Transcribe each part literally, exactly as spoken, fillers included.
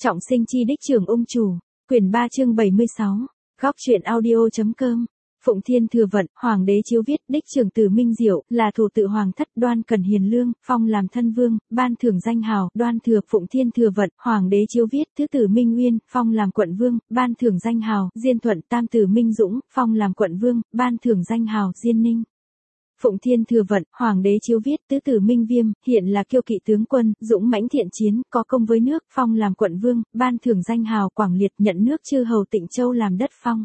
Trọng sinh chi đích trưởng ung chủ, quyển ba chương bảy mươi sáu, góc truyện audio.com. Phụng Thiên Thừa Vận, Hoàng đế chiếu viết, đích trưởng Tử Minh Diệu, là thủ tự Hoàng thất, đoan cần hiền lương, phong làm thân vương, ban thưởng danh hào, đoan thừa. Phụng Thiên Thừa Vận, Hoàng đế chiếu viết, thứ tử Minh Uyên, phong làm quận vương, ban thưởng danh hào, Diên Thuận. Tam tử Minh Dũng, phong làm quận vương, ban thưởng danh hào, Diên Ninh. Phụng Thiên Thừa Vận, Hoàng đế chiếu viết, tứ tử Minh Viêm, hiện là kiêu kỵ tướng quân, dũng mãnh thiện chiến, có công với nước, phong làm quận vương, ban thưởng danh hào, Quảng Liệt. Nhận nước chư hầu Tịnh Châu làm đất phong.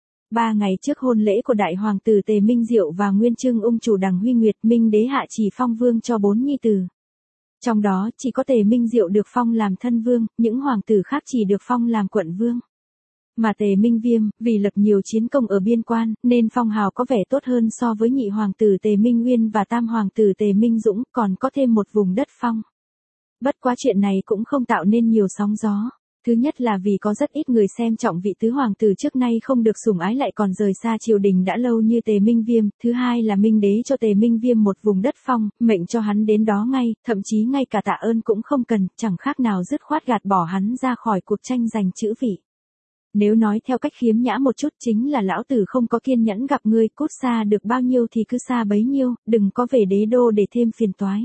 Ba ngày trước hôn lễ của đại hoàng tử Tề Minh Diệu và Nguyên Chương ung chủ Đằng Huy Nguyệt, Minh đế hạ chỉ phong vương cho bốn nhi tử. Trong đó, chỉ có Tề Minh Diệu được phong làm thân vương, những hoàng tử khác chỉ được phong làm quận vương. Mà Tề Minh Viêm, vì lập nhiều chiến công ở biên quan, nên phong hào có vẻ tốt hơn so với nhị hoàng tử Tề Minh Uyên và tam hoàng tử Tề Minh Dũng, còn có thêm một vùng đất phong. Bất quá chuyện này cũng không tạo nên nhiều sóng gió. Thứ nhất là vì có rất ít người xem trọng vị tứ hoàng tử trước nay không được sủng ái lại còn rời xa triều đình đã lâu như Tề Minh Viêm. Thứ hai là Minh đế cho Tề Minh Viêm một vùng đất phong, mệnh cho hắn đến đó ngay, thậm chí ngay cả tạ ơn cũng không cần, chẳng khác nào dứt khoát gạt bỏ hắn ra khỏi cuộc tranh giành chữ vị. Nếu nói theo cách khiếm nhã một chút chính là lão tử không có kiên nhẫn gặp ngươi, cút xa được bao nhiêu thì cứ xa bấy nhiêu, đừng có về đế đô để thêm phiền toái.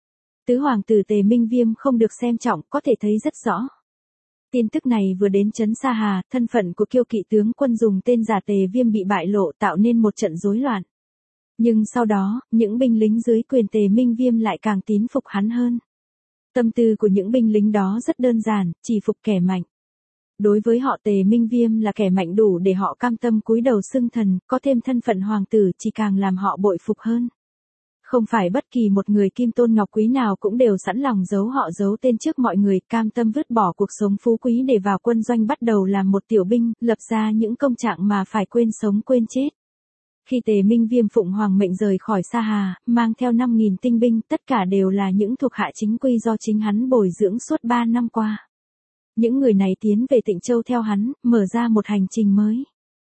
Tứ hoàng tử Tề Minh Viêm không được xem trọng có thể thấy rất rõ. Tin tức này vừa đến trấn Sa Hà, thân phận của kiêu kỵ tướng quân dùng tên giả Tề Viêm bị bại lộ tạo nên một trận rối loạn. Nhưng sau đó, những binh lính dưới quyền Tề Minh Viêm lại càng tín phục hắn hơn. Tâm tư của những binh lính đó rất đơn giản, chỉ phục kẻ mạnh. Đối với họ Tề Minh Viêm là kẻ mạnh đủ để họ cam tâm cúi đầu xưng thần, có thêm thân phận hoàng tử chỉ càng làm họ bội phục hơn. Không phải bất kỳ một người kim tôn ngọc quý nào cũng đều sẵn lòng giấu họ giấu tên trước mọi người, cam tâm vứt bỏ cuộc sống phú quý để vào quân doanh bắt đầu làm một tiểu binh, lập ra những công trạng mà phải quên sống quên chết. Khi Tề Minh Viêm phụng hoàng mệnh rời khỏi Sa Hà, mang theo năm nghìn tinh binh, tất cả đều là những thuộc hạ chính quy do chính hắn bồi dưỡng suốt ba năm qua. Những người này tiến về Tịnh Châu theo hắn, mở ra một hành trình mới.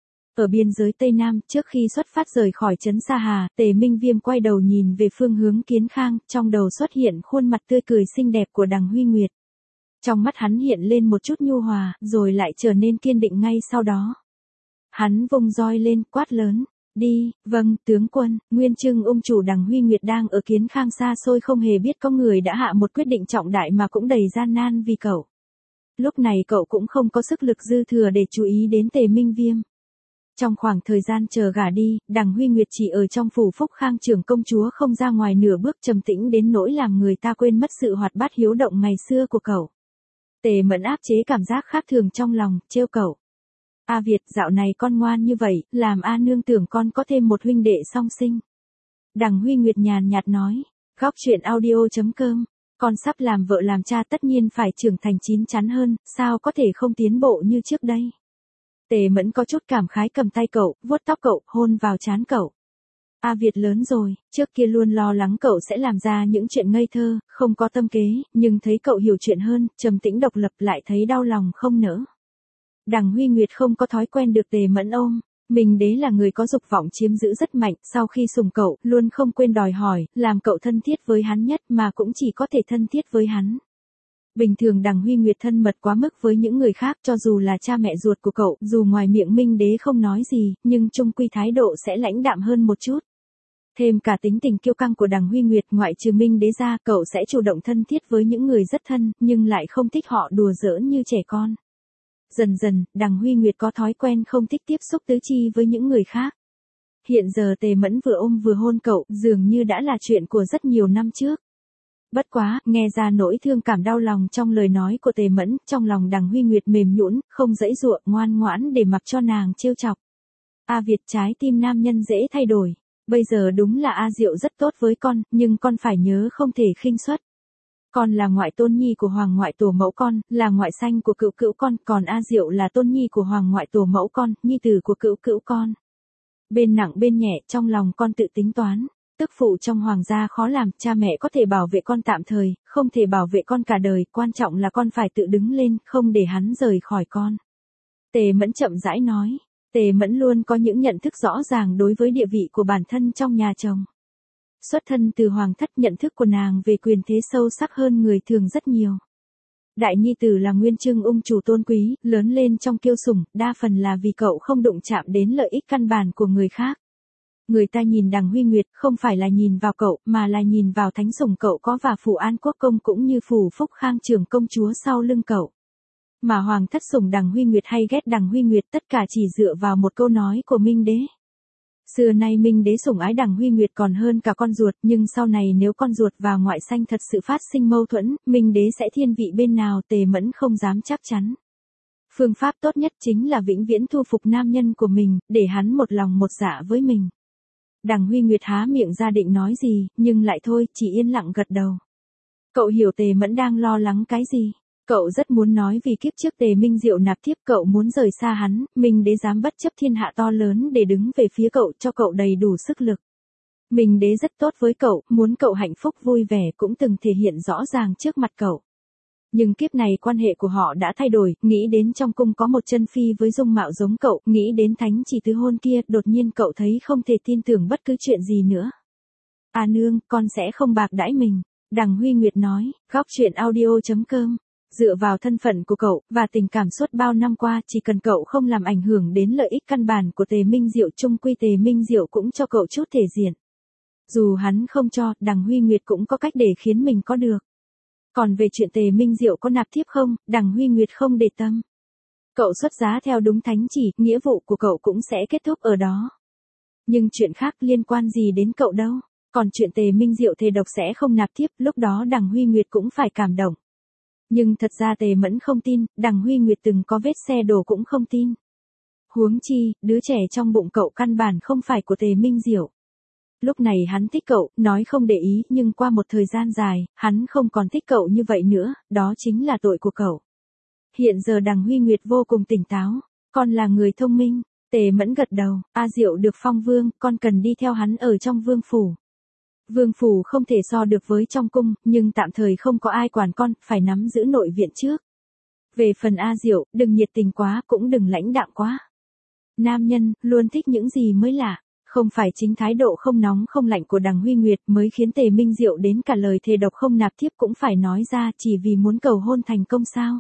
Ở biên giới Tây Nam, trước khi xuất phát rời khỏi trấn Sa Hà, Tề Minh Viêm quay đầu nhìn về phương hướng Kiến Khang, trong đầu xuất hiện khuôn mặt tươi cười xinh đẹp của Đằng Huy Nguyệt. Trong mắt hắn hiện lên một chút nhu hòa, rồi lại trở nên kiên định ngay sau đó. Hắn vung roi lên, quát lớn, đi. Vâng, tướng quân. Nguyên Chương ung chủ Đằng Huy Nguyệt đang ở Kiến Khang xa xôi không hề biết có người đã hạ một quyết định trọng đại mà cũng đầy gian nan vì cậu. Lúc này cậu cũng không có sức lực dư thừa để chú ý đến Tề Minh Viêm. Trong khoảng thời gian chờ gả đi, Đằng Huy Nguyệt chỉ ở trong phủ Phúc Khang trưởng công chúa không ra ngoài nửa bước, trầm tĩnh đến nỗi làm người ta quên mất sự hoạt bát hiếu động ngày xưa của cậu. Tề Mẫn áp chế cảm giác khác thường trong lòng, trêu cậu. A Việt, dạo này con ngoan như vậy, làm A nương tưởng con có thêm một huynh đệ song sinh. Đằng Huy Nguyệt nhàn nhạt nói, góc truyện audio.com. Con sắp làm vợ làm cha tất nhiên phải trưởng thành chín chắn hơn, sao có thể không tiến bộ như trước đây. Tề Mẫn có chút cảm khái cầm tay cậu, vuốt tóc cậu, hôn vào trán cậu. A Việt lớn rồi, trước kia luôn lo lắng cậu sẽ làm ra những chuyện ngây thơ, không có tâm kế, nhưng thấy cậu hiểu chuyện hơn, trầm tĩnh độc lập lại thấy đau lòng không nỡ. Đằng Huy Nguyệt không có thói quen được Tề Mẫn ôm. Minh đế là người có dục vọng chiếm giữ rất mạnh, sau khi sủng cậu, luôn không quên đòi hỏi, làm cậu thân thiết với hắn nhất mà cũng chỉ có thể thân thiết với hắn. Bình thường Đằng Huy Nguyệt thân mật quá mức với những người khác, cho dù là cha mẹ ruột của cậu, dù ngoài miệng Minh đế không nói gì, nhưng chung quy thái độ sẽ lãnh đạm hơn một chút. Thêm cả tính tình kiêu căng của Đằng Huy Nguyệt, ngoại trừ Minh đế ra, cậu sẽ chủ động thân thiết với những người rất thân, nhưng lại không thích họ đùa giỡn như trẻ con. Dần dần, Đằng Huy Nguyệt có thói quen không thích tiếp xúc tứ chi với những người khác. Hiện giờ Tề Mẫn vừa ôm vừa hôn cậu, dường như đã là chuyện của rất nhiều năm trước. Bất quá, nghe ra nỗi thương cảm đau lòng trong lời nói của Tề Mẫn, trong lòng Đằng Huy Nguyệt mềm nhũn, không dãy dụa, ngoan ngoãn để mặc cho nàng trêu chọc. A Việt, trái tim nam nhân dễ thay đổi. Bây giờ đúng là A Diệu rất tốt với con, nhưng con phải nhớ không thể khinh suất. Con là ngoại tôn nhi của hoàng ngoại tổ mẫu con, là ngoại sanh của cữu cữu con, còn A Diệu là tôn nhi của hoàng ngoại tổ mẫu con, nhi tử của cữu cữu con. Bên nặng bên nhẹ, trong lòng con tự tính toán. Tức phụ trong hoàng gia khó làm, cha mẹ có thể bảo vệ con tạm thời, không thể bảo vệ con cả đời, quan trọng là con phải tự đứng lên, không để hắn rời khỏi con. Tề Mẫn chậm rãi nói, Tề Mẫn luôn có những nhận thức rõ ràng đối với địa vị của bản thân trong nhà chồng. Xuất thân từ hoàng thất, nhận thức của nàng về quyền thế sâu sắc hơn người thường rất nhiều. Đại nhi tử là Nguyên Chương ung chủ tôn quý, lớn lên trong kiêu sủng, đa phần là vì cậu không đụng chạm đến lợi ích căn bản của người khác. Người ta nhìn Đằng Huy Nguyệt không phải là nhìn vào cậu, mà là nhìn vào thánh sủng cậu có và Phủ An Quốc công cũng như Phủ Phúc Khang trưởng công chúa sau lưng cậu. Mà hoàng thất sủng Đằng Huy Nguyệt hay ghét Đằng Huy Nguyệt tất cả chỉ dựa vào một câu nói của Minh Đế. Xưa nay Minh Đế sủng ái Đằng Huy Nguyệt còn hơn cả con ruột, nhưng sau này nếu con ruột và ngoại sanh thật sự phát sinh mâu thuẫn, Minh Đế sẽ thiên vị bên nào Tề Mẫn không dám chắc chắn. Phương pháp tốt nhất chính là vĩnh viễn thu phục nam nhân của mình, để hắn một lòng một dạ với mình. Đằng Huy Nguyệt há miệng ra định nói gì, nhưng lại thôi, chỉ yên lặng gật đầu. Cậu hiểu Tề Mẫn đang lo lắng cái gì. Cậu rất muốn nói vì kiếp trước Tề Minh Diệu nạp thiếp cậu muốn rời xa hắn, Minh Đế dám bất chấp thiên hạ to lớn để đứng về phía cậu cho cậu đầy đủ sức lực. Minh Đế rất tốt với cậu, muốn cậu hạnh phúc vui vẻ cũng từng thể hiện rõ ràng trước mặt cậu. Nhưng kiếp này quan hệ của họ đã thay đổi, nghĩ đến trong cung có một chân phi với dung mạo giống cậu, nghĩ đến thánh chỉ tứ hôn kia, đột nhiên cậu thấy không thể tin tưởng bất cứ chuyện gì nữa. À nương, con sẽ không bạc đãi mình. Đằng Huy Nguyệt nói, góc truyện audio chấm com. Dựa vào thân phận của cậu, và tình cảm suốt bao năm qua, chỉ cần cậu không làm ảnh hưởng đến lợi ích căn bản của Tề Minh Diệu, chung quy Tề Minh Diệu cũng cho cậu chút thể diện. Dù hắn không cho, Đằng Huy Nguyệt cũng có cách để khiến mình có được. Còn về chuyện Tề Minh Diệu có nạp thiếp không, Đằng Huy Nguyệt không để tâm. Cậu xuất giá theo đúng thánh chỉ, nghĩa vụ của cậu cũng sẽ kết thúc ở đó. Nhưng chuyện khác liên quan gì đến cậu đâu. Còn chuyện Tề Minh Diệu thề độc sẽ không nạp thiếp, lúc đó Đằng Huy Nguyệt cũng phải cảm động. Nhưng thật ra Tề Mẫn không tin, Đằng Huy Nguyệt từng có vết xe đổ cũng không tin. Huống chi, đứa trẻ trong bụng cậu căn bản không phải của Tề Minh Diệu. Lúc này hắn thích cậu, nói không để ý, nhưng qua một thời gian dài, hắn không còn thích cậu như vậy nữa, đó chính là tội của cậu. Hiện giờ Đằng Huy Nguyệt vô cùng tỉnh táo, con là người thông minh. Tề Mẫn gật đầu, A Diệu được phong vương, con cần đi theo hắn ở trong vương phủ. Vương phủ không thể so được với trong cung, nhưng tạm thời không có ai quản con, phải nắm giữ nội viện trước. Về phần A Diệu, đừng nhiệt tình quá, cũng đừng lãnh đạm quá. Nam nhân, luôn thích những gì mới lạ. Không phải chính thái độ không nóng không lạnh của Đằng Huy Nguyệt mới khiến Tề Minh Diệu đến cả lời thề độc không nạp thiếp cũng phải nói ra chỉ vì muốn cầu hôn thành công sao.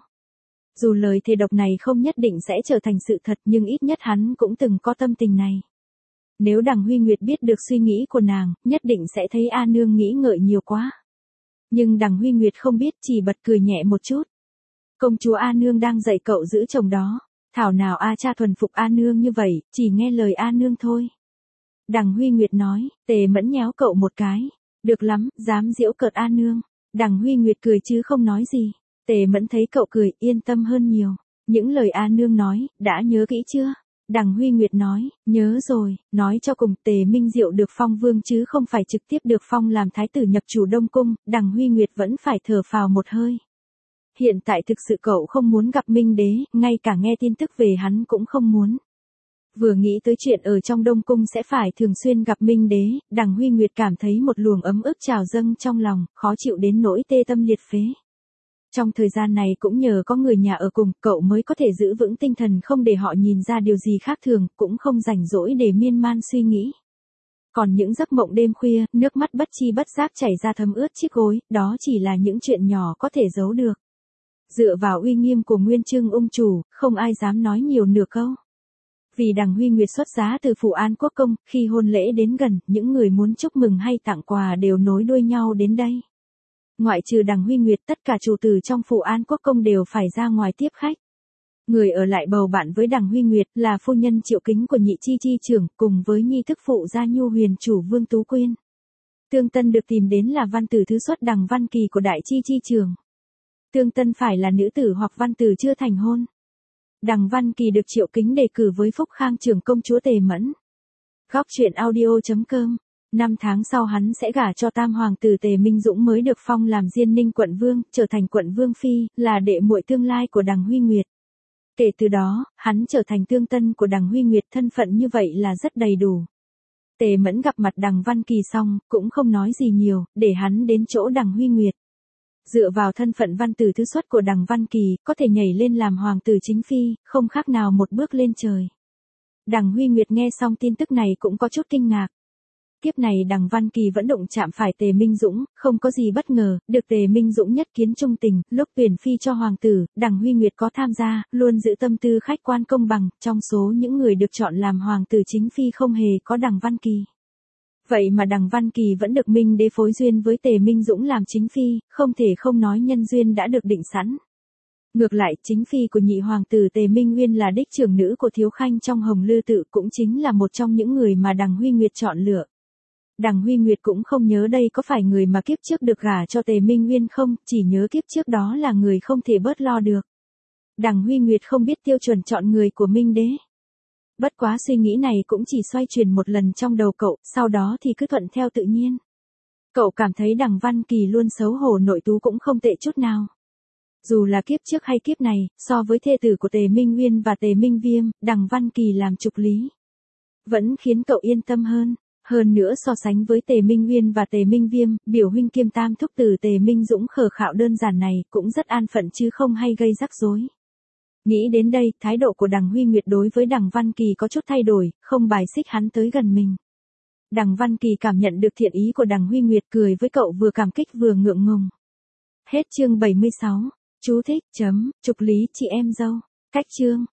Dù lời thề độc này không nhất định sẽ trở thành sự thật nhưng ít nhất hắn cũng từng có tâm tình này. Nếu Đằng Huy Nguyệt biết được suy nghĩ của nàng, nhất định sẽ thấy A Nương nghĩ ngợi nhiều quá. Nhưng Đằng Huy Nguyệt không biết, chỉ bật cười nhẹ một chút. Công chúa A Nương đang dạy cậu giữ chồng đó. Thảo nào A cha thuần phục A Nương như vậy, chỉ nghe lời A Nương thôi. Đằng Huy Nguyệt nói, Tề Mẫn nhéo cậu một cái. Được lắm, dám giễu cợt A Nương. Đằng Huy Nguyệt cười chứ không nói gì. Tề Mẫn thấy cậu cười, yên tâm hơn nhiều. Những lời A Nương nói, đã nhớ kỹ chưa? Đằng Huy Nguyệt nói, nhớ rồi, nói cho cùng Tề Minh Diệu được phong vương chứ không phải trực tiếp được phong làm thái tử nhập chủ Đông Cung, Đằng Huy Nguyệt vẫn phải thở phào một hơi. Hiện tại thực sự cậu không muốn gặp Minh Đế, ngay cả nghe tin tức về hắn cũng không muốn. Vừa nghĩ tới chuyện ở trong Đông Cung sẽ phải thường xuyên gặp Minh Đế, Đằng Huy Nguyệt cảm thấy một luồng ấm ức trào dâng trong lòng, khó chịu đến nỗi tê tâm liệt phế. Trong thời gian này cũng nhờ có người nhà ở cùng, cậu mới có thể giữ vững tinh thần không để họ nhìn ra điều gì khác thường, cũng không rảnh rỗi để miên man suy nghĩ. Còn những giấc mộng đêm khuya, nước mắt bất chi bất giác chảy ra thấm ướt chiếc gối, đó chỉ là những chuyện nhỏ có thể giấu được. Dựa vào uy nghiêm của Nguyên Chương ung chủ, không ai dám nói nhiều nửa câu. Vì Đằng Huy Nguyệt xuất giá từ Phủ An Quốc công, khi hôn lễ đến gần, những người muốn chúc mừng hay tặng quà đều nối đuôi nhau đến đây. Ngoại trừ Đằng Huy Nguyệt, tất cả chủ tử trong Phủ An Quốc công đều phải ra ngoài tiếp khách. Người ở lại bầu bạn với Đằng Huy Nguyệt là phu nhân Triệu Kính của Nhị Chi Chi trưởng, cùng với nhi thức phụ gia Nhu Huyền chủ Vương Tú Quyên. Tương Tân được tìm đến là văn tử thứ xuất Đằng Văn Kỳ của Đại Chi Chi trưởng. Tương Tân phải là nữ tử hoặc văn tử chưa thành hôn. Đằng Văn Kỳ được Triệu Kính đề cử với Phúc Khang trưởng công chúa Tề Mẫn. Góc truyện audio chấm com. Năm tháng sau hắn sẽ gả cho tam hoàng tử Tề Minh Dũng mới được phong làm Diên Ninh quận vương, trở thành quận vương phi, là đệ muội tương lai của Đằng Huy Nguyệt. Kể từ đó, hắn trở thành tương tân của Đằng Huy Nguyệt, thân phận như vậy là rất đầy đủ. Tề Mẫn gặp mặt Đằng Văn Kỳ xong, cũng không nói gì nhiều, để hắn đến chỗ Đằng Huy Nguyệt. Dựa vào thân phận văn tử thứ xuất của Đằng Văn Kỳ, có thể nhảy lên làm hoàng tử chính phi, không khác nào một bước lên trời. Đằng Huy Nguyệt nghe xong tin tức này cũng có chút kinh ngạc. Kiếp này Đằng Văn Kỳ vẫn đụng chạm phải Tề Minh Dũng, không có gì bất ngờ, được Tề Minh Dũng nhất kiến trung tình, lúc tuyển phi cho hoàng tử, Đằng Huy Nguyệt có tham gia, luôn giữ tâm tư khách quan công bằng, trong số những người được chọn làm hoàng tử chính phi không hề có Đằng Văn Kỳ. Vậy mà Đằng Văn Kỳ vẫn được Minh Đế phối duyên với Tề Minh Dũng làm chính phi, không thể không nói nhân duyên đã được định sẵn. Ngược lại, chính phi của nhị hoàng tử Tề Minh Nguyên là đích trưởng nữ của Thiếu Khanh trong Hồng Lư Tự, cũng chính là một trong những người mà Đằng Huy Nguyệt chọn lựa. Đằng Huy Nguyệt cũng không nhớ đây có phải người mà kiếp trước được gả cho Tề Minh Nguyên không, chỉ nhớ kiếp trước đó là người không thể bớt lo được. Đằng Huy Nguyệt không biết tiêu chuẩn chọn người của Minh Đế. Bất quá suy nghĩ này cũng chỉ xoay chuyển một lần trong đầu cậu, sau đó thì cứ thuận theo tự nhiên. Cậu cảm thấy Đằng Văn Kỳ luôn xấu hổ nội tú cũng không tệ chút nào. Dù là kiếp trước hay kiếp này, so với thê tử của Tề Minh Nguyên và Tề Minh Viêm, Đằng Văn Kỳ làm trục lý vẫn khiến cậu yên tâm hơn. Hơn nữa so sánh với Tề Minh Nguyên và Tề Minh Viêm, biểu huynh kiêm tam thúc tử Tề Minh Dũng khờ khạo đơn giản này cũng rất an phận chứ không hay gây rắc rối. Nghĩ đến đây, thái độ của Đằng Huy Nguyệt đối với Đằng Văn Kỳ có chút thay đổi, không bài xích hắn tới gần mình. Đằng Văn Kỳ cảm nhận được thiện ý của Đằng Huy Nguyệt, cười với cậu vừa cảm kích vừa ngượng ngùng. Hết chương bảy mươi sáu. Chú thích, chấm, trục lý chị em dâu. Cách chương.